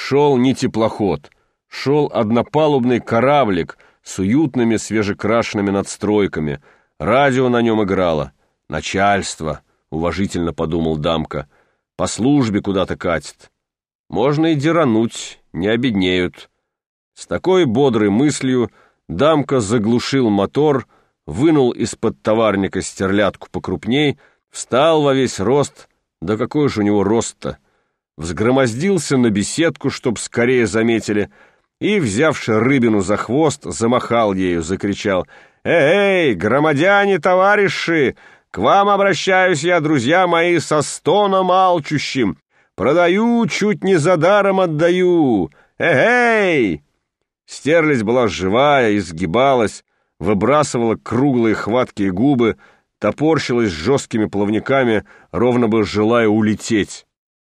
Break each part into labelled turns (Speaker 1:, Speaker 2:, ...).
Speaker 1: Шел не теплоход, шел однопалубный кораблик с уютными свежекрашенными надстройками. Радио на нем играло. «Начальство», — уважительно подумал Дамка, — «по службе куда-то катит. Можно и дерануть, не обеднеют». С такой бодрой мыслью Дамка заглушил мотор, вынул из-под товарника стерлядку покрупней, встал во весь рост, да какой же у него рост-то, взгромоздился на беседку, чтоб скорее заметили, и, взявши рыбину за хвост, замахал ею, закричал: «Эй, громадяне, товарищи! К вам обращаюсь я, друзья мои, со стоном алчущим! Продаю, чуть не за даром отдаю! Эй!» Стерлядь была живая, изгибалась, выбрасывала круглые хваткие губы, топорщилась жесткими плавниками, ровно бы желая улететь.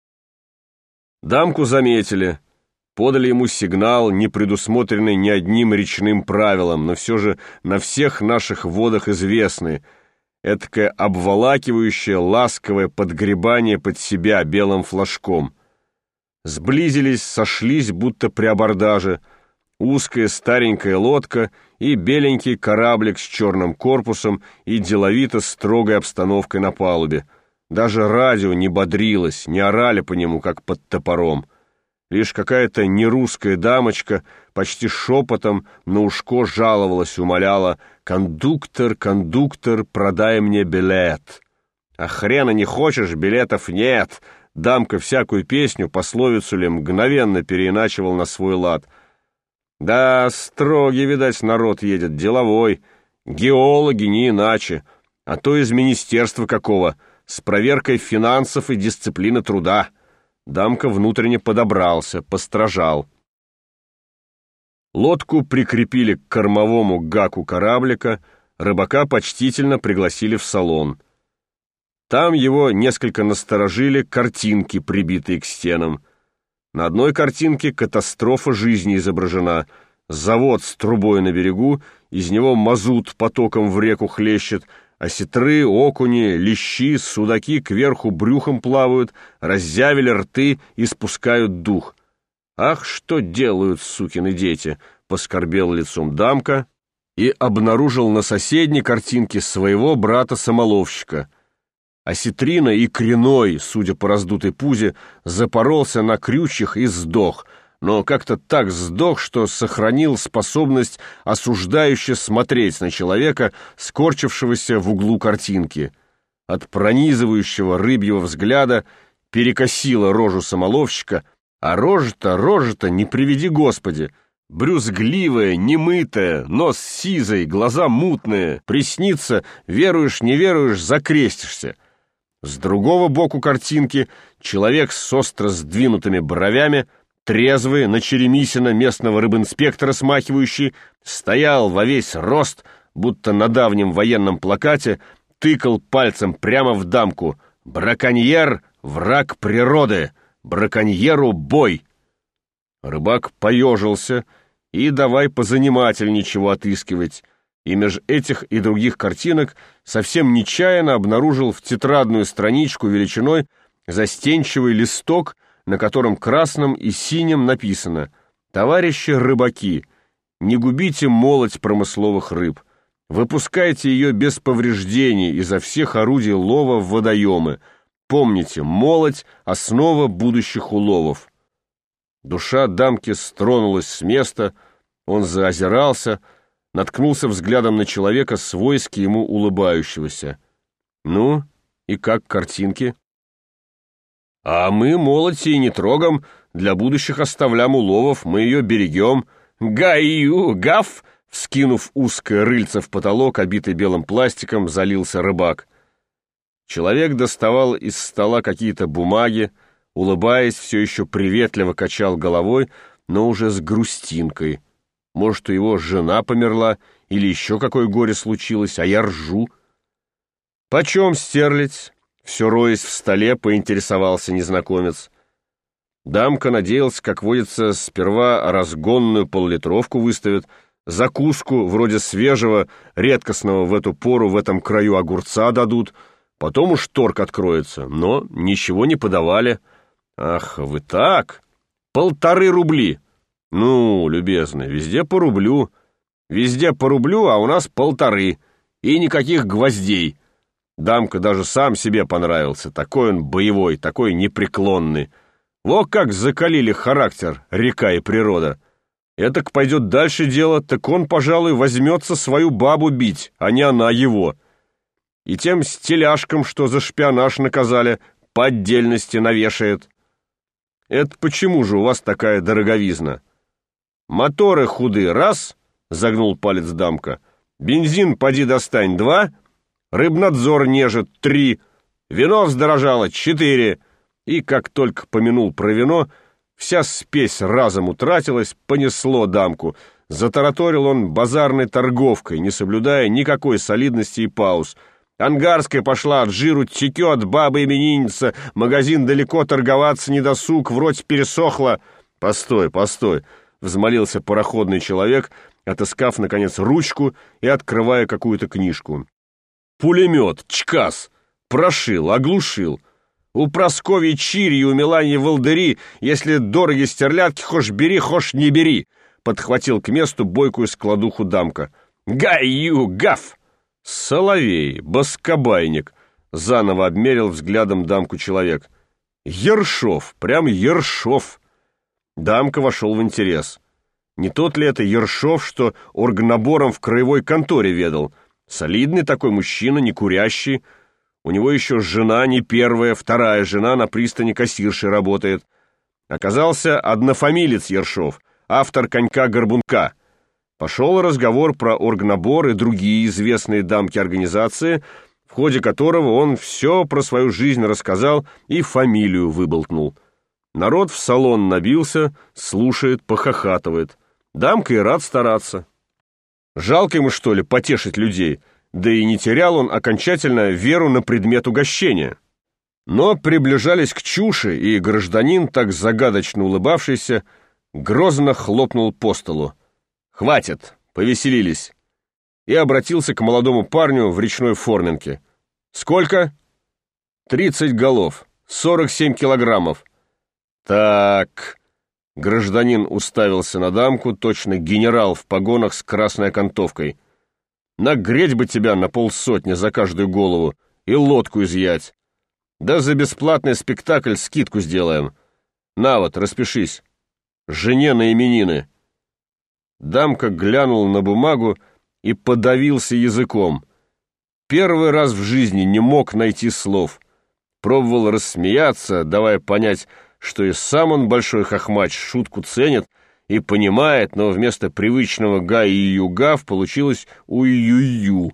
Speaker 1: Дамку заметили, подали ему сигнал, не предусмотренный ни одним речным правилом, но все же на всех наших водах известный, эдакое обволакивающее, ласковое подгребание под себя белым флажком. Сблизились, сошлись, будто при абордаже, узкая старенькая лодка и беленький кораблик с черным корпусом и деловито строгой обстановкой на палубе. Даже радио не бодрилось, не орали по нему, как под топором. Лишь какая-то нерусская дамочка почти шепотом на ушко жаловалась, умоляла: «Кондуктор, кондуктор, продай мне билет». «А хрена не хочешь, билетов нет». Дамка всякую песню, пословицу ли, мгновенно переиначивал на свой лад. Да, строгий, видать, народ едет, деловой. Геологи не иначе, а то из министерства какого, с проверкой финансов и дисциплины труда. Дамка внутренне подобрался, постражал. Лодку прикрепили к кормовому гаку кораблика, рыбака почтительно пригласили в салон. Там его несколько насторожили картинки, прибитые к стенам. На одной картинке катастрофа жизни изображена. Завод с трубой на берегу, из него мазут потоком в реку хлещет, осетры, окуни, лещи, судаки кверху брюхом плавают, раззявили рты и спускают дух. «Ах, что делают сукины дети!» — поскорбел лицом Дамка и обнаружил на соседней картинке своего брата-самоловщика. Осетрина и креной, судя по раздутой пузе, запоролся на крючьях и сдох, но как-то так сдох, что сохранил способность осуждающе смотреть на человека, скорчившегося в углу картинки. От пронизывающего рыбьего взгляда перекосило рожу самоловщика, а рожа-то, не приведи Господи, брюзгливая, немытая, нос сизый, глаза мутные, приснится, веруешь, не веруешь, закрестишься. С другого боку картинки человек с остро сдвинутыми бровями, трезвый, на Черемисина, местного рыбинспектора смахивающий, стоял во весь рост, будто на давнем военном плакате, тыкал пальцем прямо в Дамку: «Браконьер — враг природы! Браконьеру бой!» Рыбак поежился и давай позанимательнее чего отыскивать, и меж этих и других картинок совсем нечаянно обнаружил в тетрадную страничку величиной застенчивый листок, на котором красным и синим написано: «Товарищи рыбаки, не губите молоть промысловых рыб, выпускайте ее без повреждений изо всех орудий лова в водоемы. Помните, молоть — основа будущих уловов». Душа Дамки стронулась с места, он заозирался, наткнулся взглядом на человека, свойски ему улыбающегося. «Ну, и как картинки?» «А мы молоть и не трогам, для будущих оставлям уловов, мы ее берегем». «Гаю, гав!» — вскинув узкое рыльце в потолок, обитый белым пластиком, залился рыбак. Человек доставал из стола какие-то бумаги, улыбаясь, все еще приветливо качал головой, но уже с грустинкой. Может, у его жена померла или еще какое горе случилось, а я ржу. «Почем стерлядь?» — все роясь в столе, поинтересовался незнакомец. Дамка надеялся, как водится, сперва разгонную поллитровку выставят, закуску вроде свежего, редкостного в эту пору в этом краю огурца дадут, потом уж торг откроется, но ничего не подавали. «Ах, вы так!» — 1,5 рубля. Ну, любезный, везде по рублю. Везде по рублю, а у нас 1,5. И никаких гвоздей. Дамка даже сам себе понравился. Такой он боевой, такой непреклонный. Во как закалили характер река и природа. Этак пойдет дальше дело, так он, пожалуй, возьмется свою бабу бить, а не она его. И тем стеляшкам, что за шпионаж наказали, по отдельности навешает. Это почему же у вас такая дороговизна? Моторы худы — раз, загнул палец Дамка. Бензин поди достань — 2, рыбнадзор нежит — 3, вино вздорожало — 4. И как только помянул про вино, вся спесь разом утратилась, понесло Дамку. Затараторил он базарной торговкой, не соблюдая никакой солидности и пауз. Ангарская пошла от жиру, текет баба-именинница, магазин далеко, торговаться не досуг, вроде пересохла. Постой, взмолился пароходный человек, отыскав, наконец, ручку и открывая какую-то книжку. Пулемет, ЧКАС, прошил, оглушил. У Прасковьи Чири и у Мелании Волдыри, если дороги стерлядки, хошь бери, хошь не бери, подхватил к месту бойкую складуху Дамка. Гаю, гав! Соловей, боскобайник, заново обмерил взглядом Дамку человек. Ершов, прям Ершов. Дамка вошел в интерес. Не тот ли это Ершов, что оргнабором в краевой конторе ведал? Солидный такой мужчина, не курящий. У него еще жена не первая, вторая жена на пристани кассиршей работает. Оказался однофамилец Ершов, автор «Конька-горбунка». Пошел разговор про оргнабор и другие известные Дамке организации, в ходе которого он все про свою жизнь рассказал и фамилию выболтнул. Народ в салон набился, слушает, похохатывает. Дамка и рад стараться. Жалко ему, что ли, потешить людей, да и не терял он окончательно веру на предмет угощения. Но приближались к чуше, и гражданин, так загадочно улыбавшийся, грозно хлопнул по столу. «Хватит, повеселились!» И обратился к молодому парню в речной форменке. «Сколько?» 30 голов, 47 килограммов. «Так...» Гражданин уставился на Дамку, точно генерал в погонах с красной окантовкой. «Нагреть бы тебя на 50 за каждую голову и лодку изъять. Да за бесплатный спектакль скидку сделаем. На вот, распишись. Жене на именины». Дамка глянул на бумагу и подавился языком. Первый раз в жизни не мог найти слов. Пробовал рассмеяться, давая понять, что и сам он большой хохмач, шутку ценит и понимает, но вместо привычного га-и-ю-гав получилось у-ю-ю.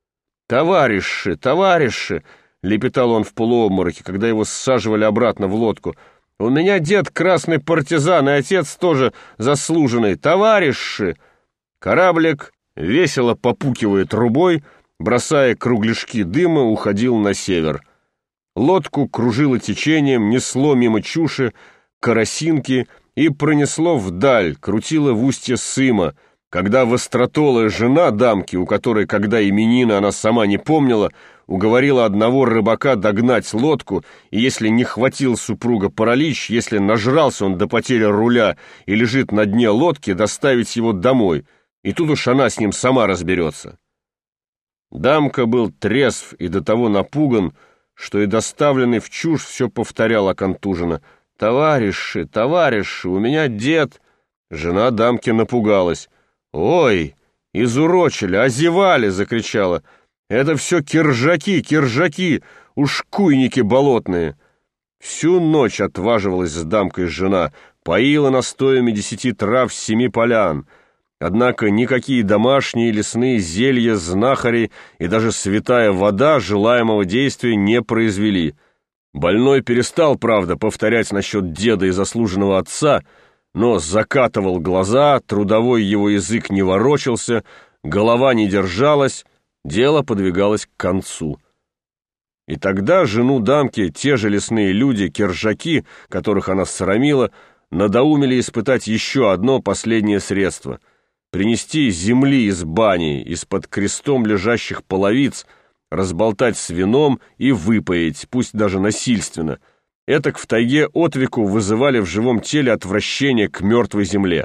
Speaker 1: «Товарищи!» — лепетал он в полуобмороке, когда его саживали обратно в лодку. «У меня дед красный партизан, и отец тоже заслуженный. Товарищи!» Кораблик, весело попукивая трубой, бросая кругляшки дыма, уходил на север. Лодку кружило течением, несло мимо чуши, карасинки и пронесло вдаль, крутило в устье Сыма, когда востротолая жена Дамки, у которой, когда именины она сама не помнила, уговорила одного рыбака догнать лодку, и если не хватил супруга паралич, если нажрался он до потери руля и лежит на дне лодки, доставить его домой, и тут уж она с ним сама разберется. Дамка был трезв и до того напуган, что и доставленный в чушь все повторял оконтуженно. «Товарищи, у меня дед...» Жена Дамки напугалась. «Ой, изурочили, озевали!» — закричала. «Это все киржаки, ушкуйники болотные!» Всю ночь отваживалась с Дамкой жена, поила настоями 10 трав с 7 полян. Однако никакие домашние лесные зелья, знахари и даже святая вода желаемого действия не произвели. Больной перестал, правда, повторять насчет деда и заслуженного отца, но закатывал глаза, трудовой его язык не ворочался, голова не держалась, дело подвигалось к концу. И тогда жену Дамки те же лесные люди, киржаки, которых она срамила, надоумили испытать еще одно последнее средство — принести земли из бани, из-под крестом лежащих половиц, разболтать с вином и выпоить, пусть даже насильственно. Этак в тайге отвеку вызывали в живом теле отвращение к мертвой земле.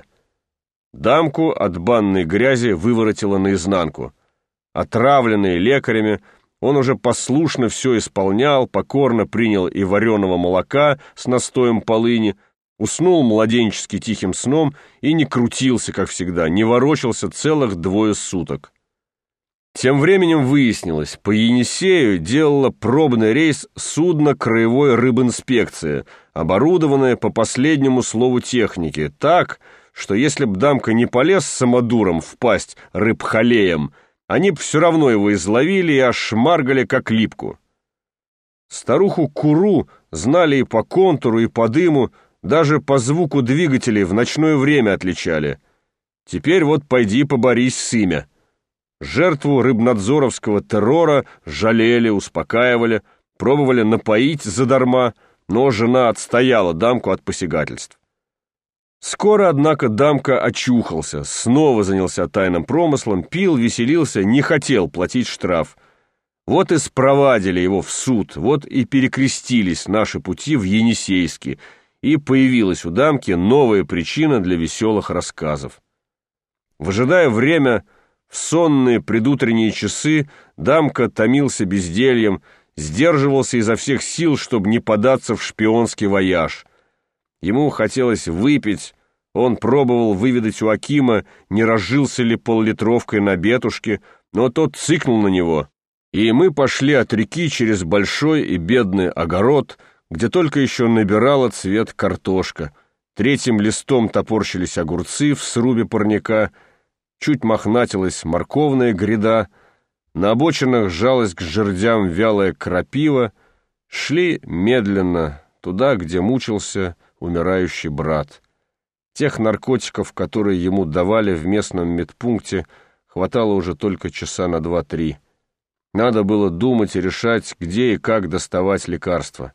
Speaker 1: Дамку от банной грязи выворотило наизнанку. Отравленный лекарями, он уже послушно все исполнял, покорно принял и вареного молока с настоем полыни, уснул младенчески тихим сном и не крутился, как всегда, не ворочался целых 2 суток. Тем временем выяснилось, по Енисею делала пробный рейс судно краевой рыбинспекции, оборудованное по последнему слову техники, так, что если б Дамка не полез самодуром в пасть рыбхолеем, они б все равно его изловили и ошмаргали, как липку. Старуху Куру знали и по контуру, и по дыму, даже по звуку двигателей в ночное время отличали. Теперь вот пойди поборись с имя. Жертву рыбнадзоровского террора жалели, успокаивали, пробовали напоить задарма, но жена отстояла Дамку от посягательств. Скоро, однако, Дамка очухался, снова занялся тайным промыслом, пил, веселился, не хотел платить штраф. Вот и спровадили его в суд, вот и перекрестились наши пути в Енисейске, и появилась у Дамки новая причина для веселых рассказов. Выжидая время, в сонные предутренние часы Дамка томился бездельем, сдерживался изо всех сил, чтобы не податься в шпионский вояж. Ему хотелось выпить, он пробовал выведать у Акима, не разжился ли пол-литровкой на бетушке, но тот цыкнул на него, и мы пошли от реки через большой и бедный огород, где только еще набирала цвет картошка. 3-м листом топорщились огурцы в срубе парника, чуть мохнатилась морковная гряда, на обочинах сжалась к жердям вялая крапива, шли медленно туда, где мучился умирающий брат. Тех наркотиков, которые ему давали в местном медпункте, хватало уже только часа на 2-3. Надо было думать и решать, где и как доставать лекарства.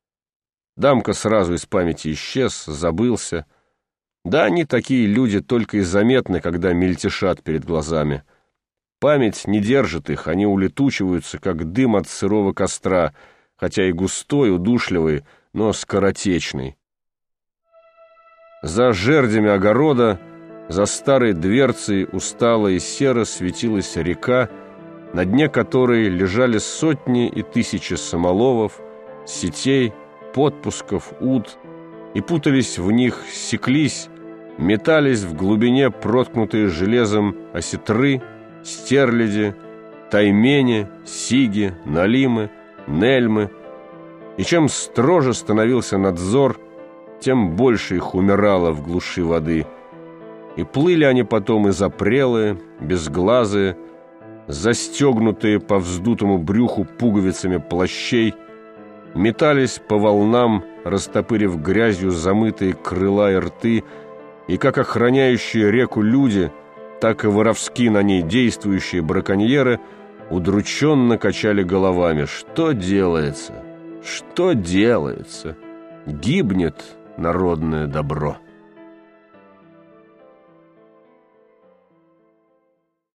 Speaker 1: Дамка сразу из памяти исчез, забылся. Да, они такие люди только и заметны, когда мельтешат перед глазами. Память не держит их, они улетучиваются, как дым от сырого костра, хотя и густой, удушливый, но скоротечный. За жердями огорода, за старой дверцей устало и серо светилась река, на дне которой лежали сотни и тысячи самоловов, сетей, подпусков, уд, и путались в них, секлись, метались в глубине проткнутые железом осетры, стерляди, таймени, сиги, налимы, нельмы. И чем строже становился надзор, тем больше их умирало в глуши воды. И плыли они потом изопрелые, безглазые, застегнутые по вздутому брюху пуговицами плащей, метались по волнам, растопырив грязью замытые крыла и рты, и как охраняющие реку люди, так и воровски на ней действующие браконьеры удрученно качали головами. Что делается? Что делается? Гибнет народное добро.